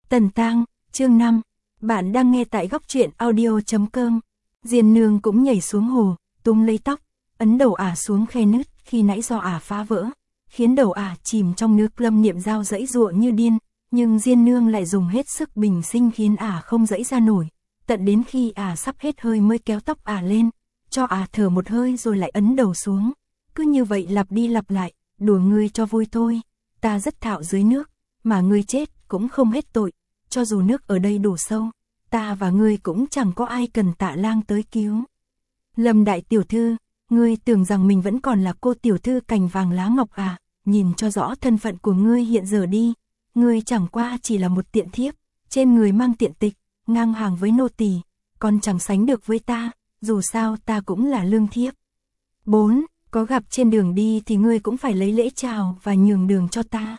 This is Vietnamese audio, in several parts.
Tần Tang, chương 5. Bạn đang nghe tại góc truyện audio.com. Diên Nương cũng nhảy xuống hồ, túm lấy tóc, ấn đầu ả xuống khe nứt khi nãy do ả phá vỡ, khiến đầu ả chìm trong nước. Lâm Niệm Giao giãy giụa như điên, nhưng Diên Nương lại dùng hết sức bình sinh khiến ả không giãy ra nổi, tận đến khi ả sắp hết hơi mới kéo tóc ả lên, cho ả thở một hơi rồi lại ấn đầu xuống. Cứ như vậy lặp đi lặp lại, đùa ngươi cho vui thôi, ta rất thạo dưới nước, mà ngươi chết cũng không hết tội, cho dù nước ở đây đủ sâu, ta và ngươi cũng chẳng có ai cần Tạ Lang tới cứu. Lâm đại tiểu thư, ngươi tưởng rằng mình vẫn còn là cô tiểu thư cành vàng lá ngọc à? Nhìn cho rõ thân phận của ngươi hiện giờ đi, ngươi chẳng qua chỉ là một tiện thiếp, trên người mang tiện tịch, ngang hàng với nô tỳ, còn chẳng sánh được với ta, dù sao ta cũng là lương thiếp. 4. Có gặp trên đường đi thì ngươi cũng phải lấy lễ chào và nhường đường cho ta.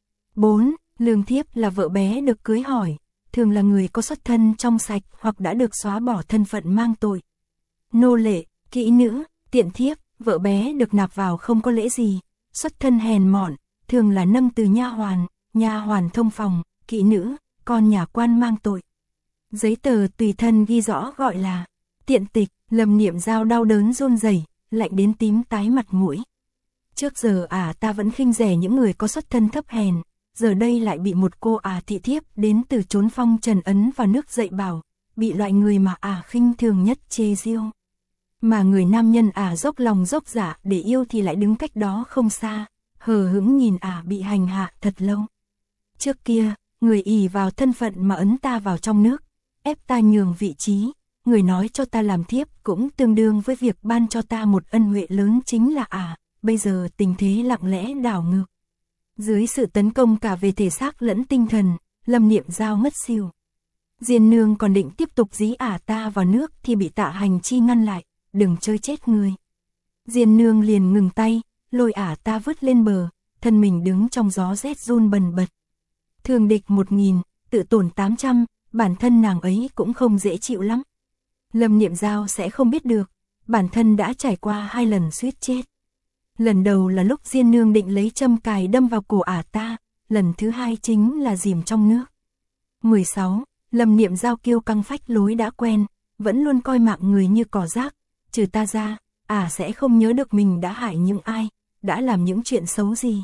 4. Lương thiếp là vợ bé được cưới hỏi, thường là người có xuất thân trong sạch hoặc đã được xóa bỏ thân phận mang tội. Nô lệ, kỹ nữ, tiện thiếp, vợ bé được nạp vào không có lễ gì, xuất thân hèn mọn, thường là nâng từ nha hoàn thông phòng, kỹ nữ, con nhà quan mang tội. Giấy tờ tùy thân ghi rõ gọi là tiện tịch. Lâm Niệm Giao đau đớn run rẩy, lạnh đến tím tái mặt mũi. Trước giờ ta vẫn khinh rẻ những người có xuất thân thấp hèn, giờ đây lại bị một cô thị thiếp đến từ chốn phong trần ấn vào nước dạy bảo, bị loại người mà khinh thường nhất chê giêu. Mà người nam nhân dốc lòng dốc dạ để yêu thì lại đứng cách đó không xa, hờ hững nhìn bị hành hạ thật lâu. Trước kia, người ỷ vào thân phận mà ấn ta vào trong nước, ép ta nhường vị trí, người nói cho ta làm thiếp cũng tương đương với việc ban cho ta một ân huệ lớn chính là bây giờ tình thế lặng lẽ đảo ngược. Dưới sự tấn công cả về thể xác lẫn tinh thần, Lâm Niệm Giao ngất xỉu. Diên Nương còn định tiếp tục dí ta vào nước thì bị Tạ Hành Chi ngăn lại, đừng chơi chết người. Diên Nương liền ngừng tay, lôi ta vứt lên bờ, thân mình đứng trong gió rét run bần bật. Thường địch 1000, tự tổn 800, bản thân nàng ấy cũng không dễ chịu lắm. Lâm Niệm Giao sẽ không biết được, bản thân đã trải qua 2 lần suýt chết. Lần đầu là lúc Diên Nương định lấy châm cài đâm vào cổ ta, lần thứ hai chính là dìm trong nước. 16. Lâm Niệm Giao kiêu căng phách lối đã quen, vẫn luôn coi mạng người như cỏ rác, trừ ta ra, sẽ không nhớ được mình đã hại những ai, đã làm những chuyện xấu gì.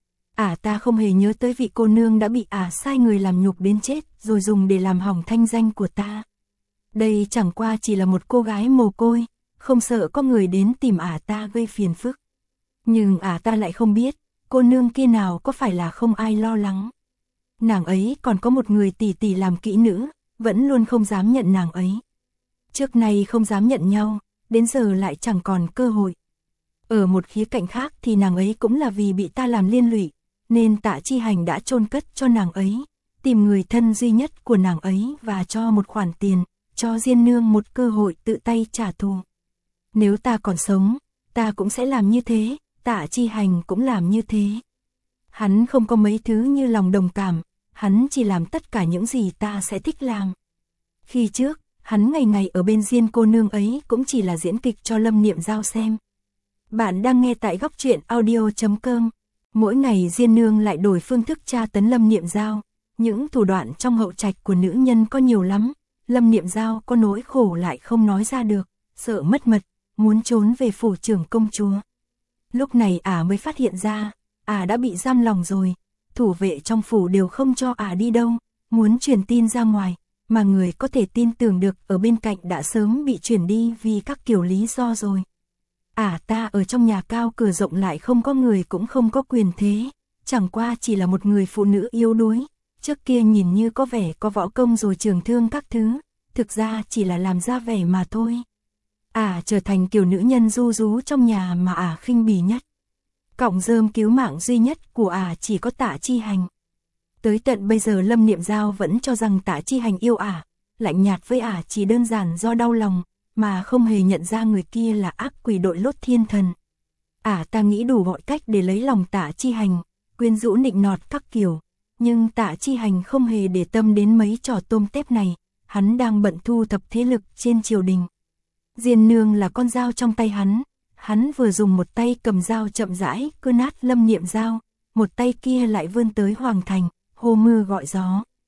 Ta không hề nhớ tới vị cô nương đã bị sai người làm nhục đến chết rồi dùng để làm hỏng thanh danh của ta. Đây chẳng qua chỉ là một cô gái mồ côi, không sợ có người đến tìm ta gây phiền phức. Nhưng ta lại không biết, cô nương kia nào có phải là không ai lo lắng. Nàng ấy còn có một người tỷ tỷ làm kỹ nữ, vẫn luôn không dám nhận nàng ấy. Trước nay không dám nhận nhau, đến giờ lại chẳng còn cơ hội. Ở một khía cạnh khác thì nàng ấy cũng là vì bị ta làm liên lụy, nên Tạ Chi Hành đã chôn cất cho nàng ấy, tìm người thân duy nhất của nàng ấy và cho một khoản tiền, cho Diên Nương một cơ hội tự tay trả thù. Nếu ta còn sống, ta cũng sẽ làm như thế, Tạ Chi Hành cũng làm như thế. Hắn không có mấy thứ như lòng đồng cảm, hắn chỉ làm tất cả những gì ta sẽ thích làm. Khi trước, hắn ngày ngày ở bên Diên cô nương ấy cũng chỉ là diễn kịch cho Lâm Niệm Giao xem. Bạn đang nghe tại góc truyện audio.com. Mỗi ngày Diên Nương lại đổi phương thức tra tấn Lâm Niệm Giao, những thủ đoạn trong hậu trạch của nữ nhân có nhiều lắm. Lâm Niệm Giao có nỗi khổ lại không nói ra được, sợ mất mật, muốn trốn về phủ trưởng công chúa. Lúc này mới phát hiện ra, đã bị giam lòng rồi, thủ vệ trong phủ đều không cho đi đâu, muốn truyền tin ra ngoài, mà người có thể tin tưởng được ở bên cạnh đã sớm bị chuyển đi vì các kiểu lý do rồi. Ta ở trong nhà cao cửa rộng lại không có người cũng không có quyền thế, chẳng qua chỉ là một người phụ nữ yếu đuối, trước kia nhìn như có vẻ có võ công rồi trường thương các thứ, thực ra chỉ là làm ra vẻ mà thôi. Trở thành kiểu nữ nhân ru rú trong nhà mà khinh bỉ nhất. Cọng rơm cứu mạng duy nhất của chỉ có Tạ Chi Hành. Tới tận bây giờ Lâm Niệm Giao vẫn cho rằng Tạ Chi Hành yêu lạnh nhạt với chỉ đơn giản do đau lòng, mà không hề nhận ra người kia là ác quỷ đội lốt thiên thần. Ta nghĩ đủ mọi cách để lấy lòng Tạ Chi Hành, quyến rũ nịnh nọt các kiểu, nhưng Tạ Chi Hành không hề để tâm đến mấy trò tôm tép này, hắn đang bận thu thập thế lực trên triều đình. Diên Nương là con dao trong tay hắn vừa dùng một tay cầm dao chậm rãi cưa nát Lâm Niệm Giao, một tay kia lại vươn tới Hoàng Thành, hô mưa gọi gió.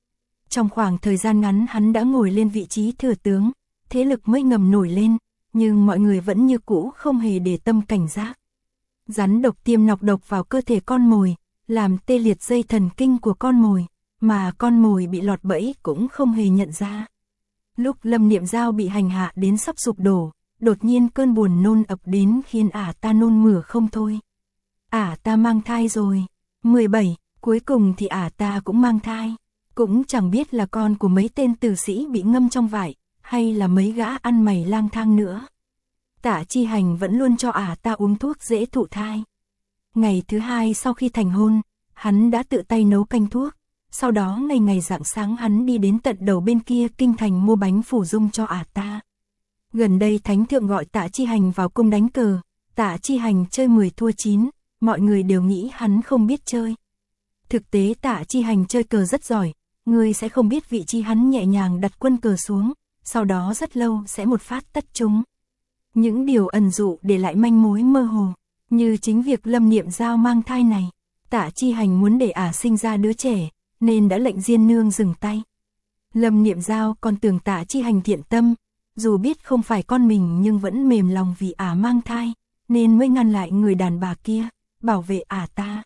Trong khoảng thời gian ngắn hắn đã ngồi lên vị trí thừa tướng, thế lực mới ngầm nổi lên, nhưng mọi người vẫn như cũ không hề để tâm cảnh giác. Rắn độc tiêm nọc độc vào cơ thể con mồi, làm tê liệt dây thần kinh của con mồi, mà con mồi bị lọt bẫy cũng không hề nhận ra. Lúc Lâm Niệm Giao bị hành hạ đến sắp sụp đổ, đột nhiên cơn buồn nôn ập đến khiến ta nôn mửa không thôi. Ta mang thai rồi. 17, cuối cùng thì ta cũng mang thai. Cũng chẳng biết là con của mấy tên tử sĩ bị ngâm trong vải, hay là mấy gã ăn mày lang thang nữa. Tạ Chi Hành vẫn luôn cho ta uống thuốc dễ thụ thai. Ngày thứ 2 sau khi thành hôn, hắn đã tự tay nấu canh thuốc. Sau đó ngày rạng sáng hắn đi đến tận đầu bên kia kinh thành mua bánh phủ dung cho ta. Gần đây thánh thượng gọi Tạ Chi Hành vào cung đánh cờ. Tạ Chi Hành chơi 10 thua 9, mọi người đều nghĩ hắn không biết chơi. Thực tế Tạ Chi Hành chơi cờ rất giỏi, người sẽ không biết vị trí hắn nhẹ nhàng đặt quân cờ xuống, sau đó rất lâu sẽ một phát tắt chúng. Những điều ẩn dụ để lại manh mối mơ hồ, như chính việc Lâm Niệm Giao mang thai này. Tạ Chi Hành muốn để sinh ra đứa trẻ, nên đã lệnh Diên Nương dừng tay. Lâm Niệm Giao còn tưởng Tạ Chi Hành thiện tâm, dù biết không phải con mình nhưng vẫn mềm lòng vì mang thai, nên mới ngăn lại người đàn bà kia, bảo vệ ta.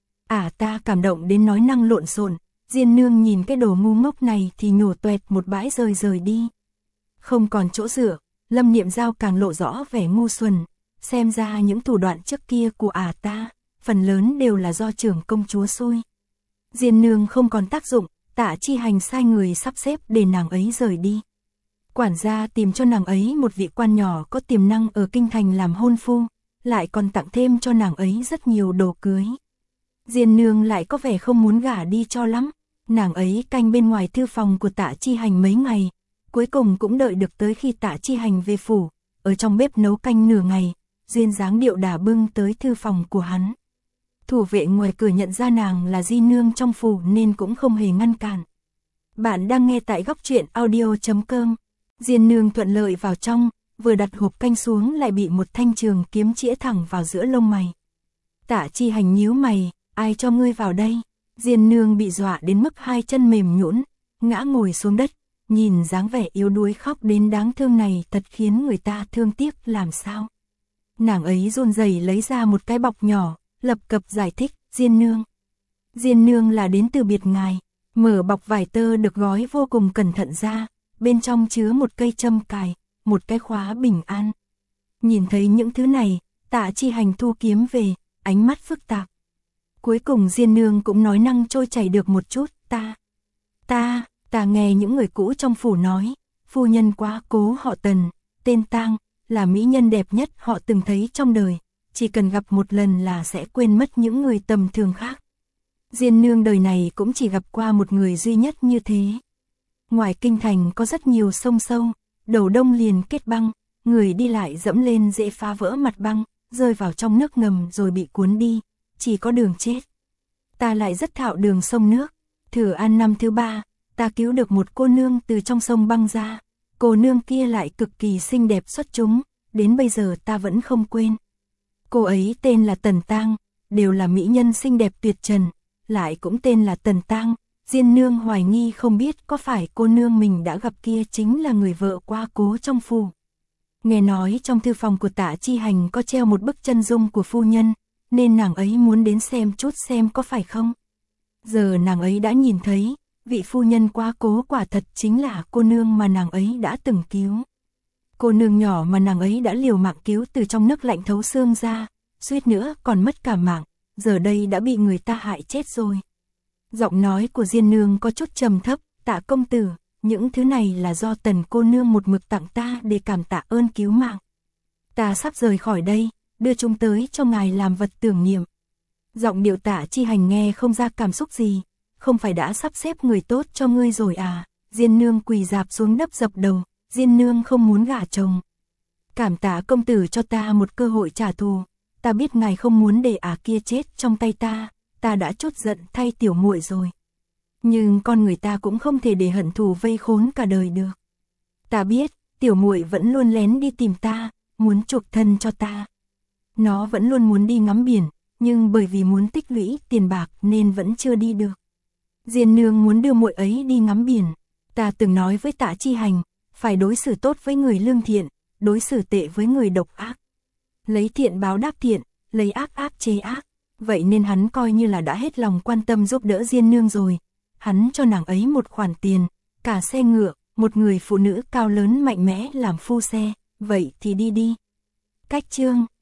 Ta cảm động đến nói năng lộn xộn. Diên Nương nhìn cái đồ ngu ngốc này thì nhổ toẹt một bãi rời đi. Không còn chỗ dựa, Lâm Niệm Giao càng lộ rõ vẻ ngu xuẩn, xem ra những thủ đoạn trước kia của ta, phần lớn đều là do trưởng công chúa xui. Diên Nương không còn tác dụng, Tạ Chi Hành sai người sắp xếp để nàng ấy rời đi. Quản gia tìm cho nàng ấy một vị quan nhỏ có tiềm năng ở kinh thành làm hôn phu, lại còn tặng thêm cho nàng ấy rất nhiều đồ cưới. Diên Nương lại có vẻ không muốn gả đi cho lắm, nàng ấy canh bên ngoài thư phòng của Tạ Chi Hành mấy ngày, cuối cùng cũng đợi được tới khi Tạ Chi Hành về phủ, ở trong bếp nấu canh nửa ngày, duyên dáng điệu đà bưng tới thư phòng của hắn. Thủ vệ ngoài cửa nhận ra nàng là di nương trong phủ nên cũng không hề ngăn cản. Bạn đang nghe tại góc truyện audio.com. Diên Nương thuận lợi vào trong, vừa đặt hộp canh xuống lại bị một thanh trường kiếm chĩa thẳng vào giữa lông mày. Tạ Chi Hành nhíu mày, ai cho ngươi vào đây? Diên Nương bị dọa đến mức hai chân mềm nhũn, ngã ngồi xuống đất, nhìn dáng vẻ yếu đuối khóc đến đáng thương này thật khiến người ta thương tiếc làm sao. Nàng ấy run rẩy lấy ra một cái bọc nhỏ, lập cập giải thích, Diên Nương. Diên Nương là đến từ biệt ngài, mở bọc vải tơ được gói vô cùng cẩn thận ra, bên trong chứa một cây châm cài, một cái khóa bình an. Nhìn thấy những thứ này, Tạ Chi Hành thu kiếm về, ánh mắt phức tạp. Cuối cùng Diên Nương cũng nói năng trôi chảy được một chút, ta nghe những người cũ trong phủ nói, phu nhân quá cố họ Tần, tên Tang, là mỹ nhân đẹp nhất họ từng thấy trong đời, chỉ cần gặp một lần là sẽ quên mất những người tầm thường khác. Diên Nương đời này cũng chỉ gặp qua một người duy nhất như thế. Ngoài kinh thành có rất nhiều sông sâu, đầu đông liền kết băng, người đi lại dẫm lên dễ phá vỡ mặt băng, rơi vào trong nước ngầm rồi bị cuốn đi, chỉ có đường chết. Ta lại rất thạo đường sông nước, thử an năm thứ 3, ta cứu được một cô nương từ trong sông băng ra, cô nương kia lại cực kỳ xinh đẹp xuất chúng, đến bây giờ ta vẫn không quên. Cô ấy tên là Tần Tang, đều là mỹ nhân xinh đẹp tuyệt trần, lại cũng tên là Tần Tang. Diên Nương hoài nghi không biết có phải cô nương mình đã gặp kia chính là người vợ quá cố trong phủ. Nghe nói trong thư phòng của Tạ Chi Hành có treo một bức chân dung của phu nhân, nên nàng ấy muốn đến xem chút xem có phải không. Giờ nàng ấy đã nhìn thấy, vị phu nhân quá cố quả thật chính là cô nương mà nàng ấy đã từng cứu. Cô nương nhỏ mà nàng ấy đã liều mạng cứu từ trong nước lạnh thấu xương ra, suýt nữa còn mất cả mạng, giờ đây đã bị người ta hại chết rồi. Giọng nói của Diên Nương có chút trầm thấp, Tạ công tử, những thứ này là do Tần cô nương một mực tặng ta để cảm tạ ơn cứu mạng. Ta sắp rời khỏi đây, đưa chúng tới cho ngài làm vật tưởng niệm. Giọng điệu Tạ Chi Hành nghe không ra cảm xúc gì, không phải đã sắp xếp người tốt cho ngươi rồi à? Diên Nương quỳ rạp xuống đất dập đầu, Diên Nương không muốn gả chồng. Cảm tạ công tử cho ta một cơ hội trả thù, ta biết ngài không muốn để kia chết trong tay ta đã chút giận thay tiểu muội rồi. Nhưng con người ta cũng không thể để hận thù vây khốn cả đời được. Ta biết, tiểu muội vẫn luôn lén đi tìm ta, muốn chuộc thân cho ta. Nó vẫn luôn muốn đi ngắm biển, nhưng bởi vì muốn tích lũy tiền bạc nên vẫn chưa đi được. Diên nương muốn đưa muội ấy đi ngắm biển. Ta từng nói với Tạ Chi Hành, phải đối xử tốt với người lương thiện, đối xử tệ với người độc ác. Lấy thiện báo đáp thiện, lấy ác áp chế ác. Vậy nên hắn coi như là đã hết lòng quan tâm giúp đỡ Diên nương rồi. Hắn cho nàng ấy một khoản tiền, cả xe ngựa, một người phụ nữ cao lớn mạnh mẽ làm phu xe, vậy thì đi đi. Cách chương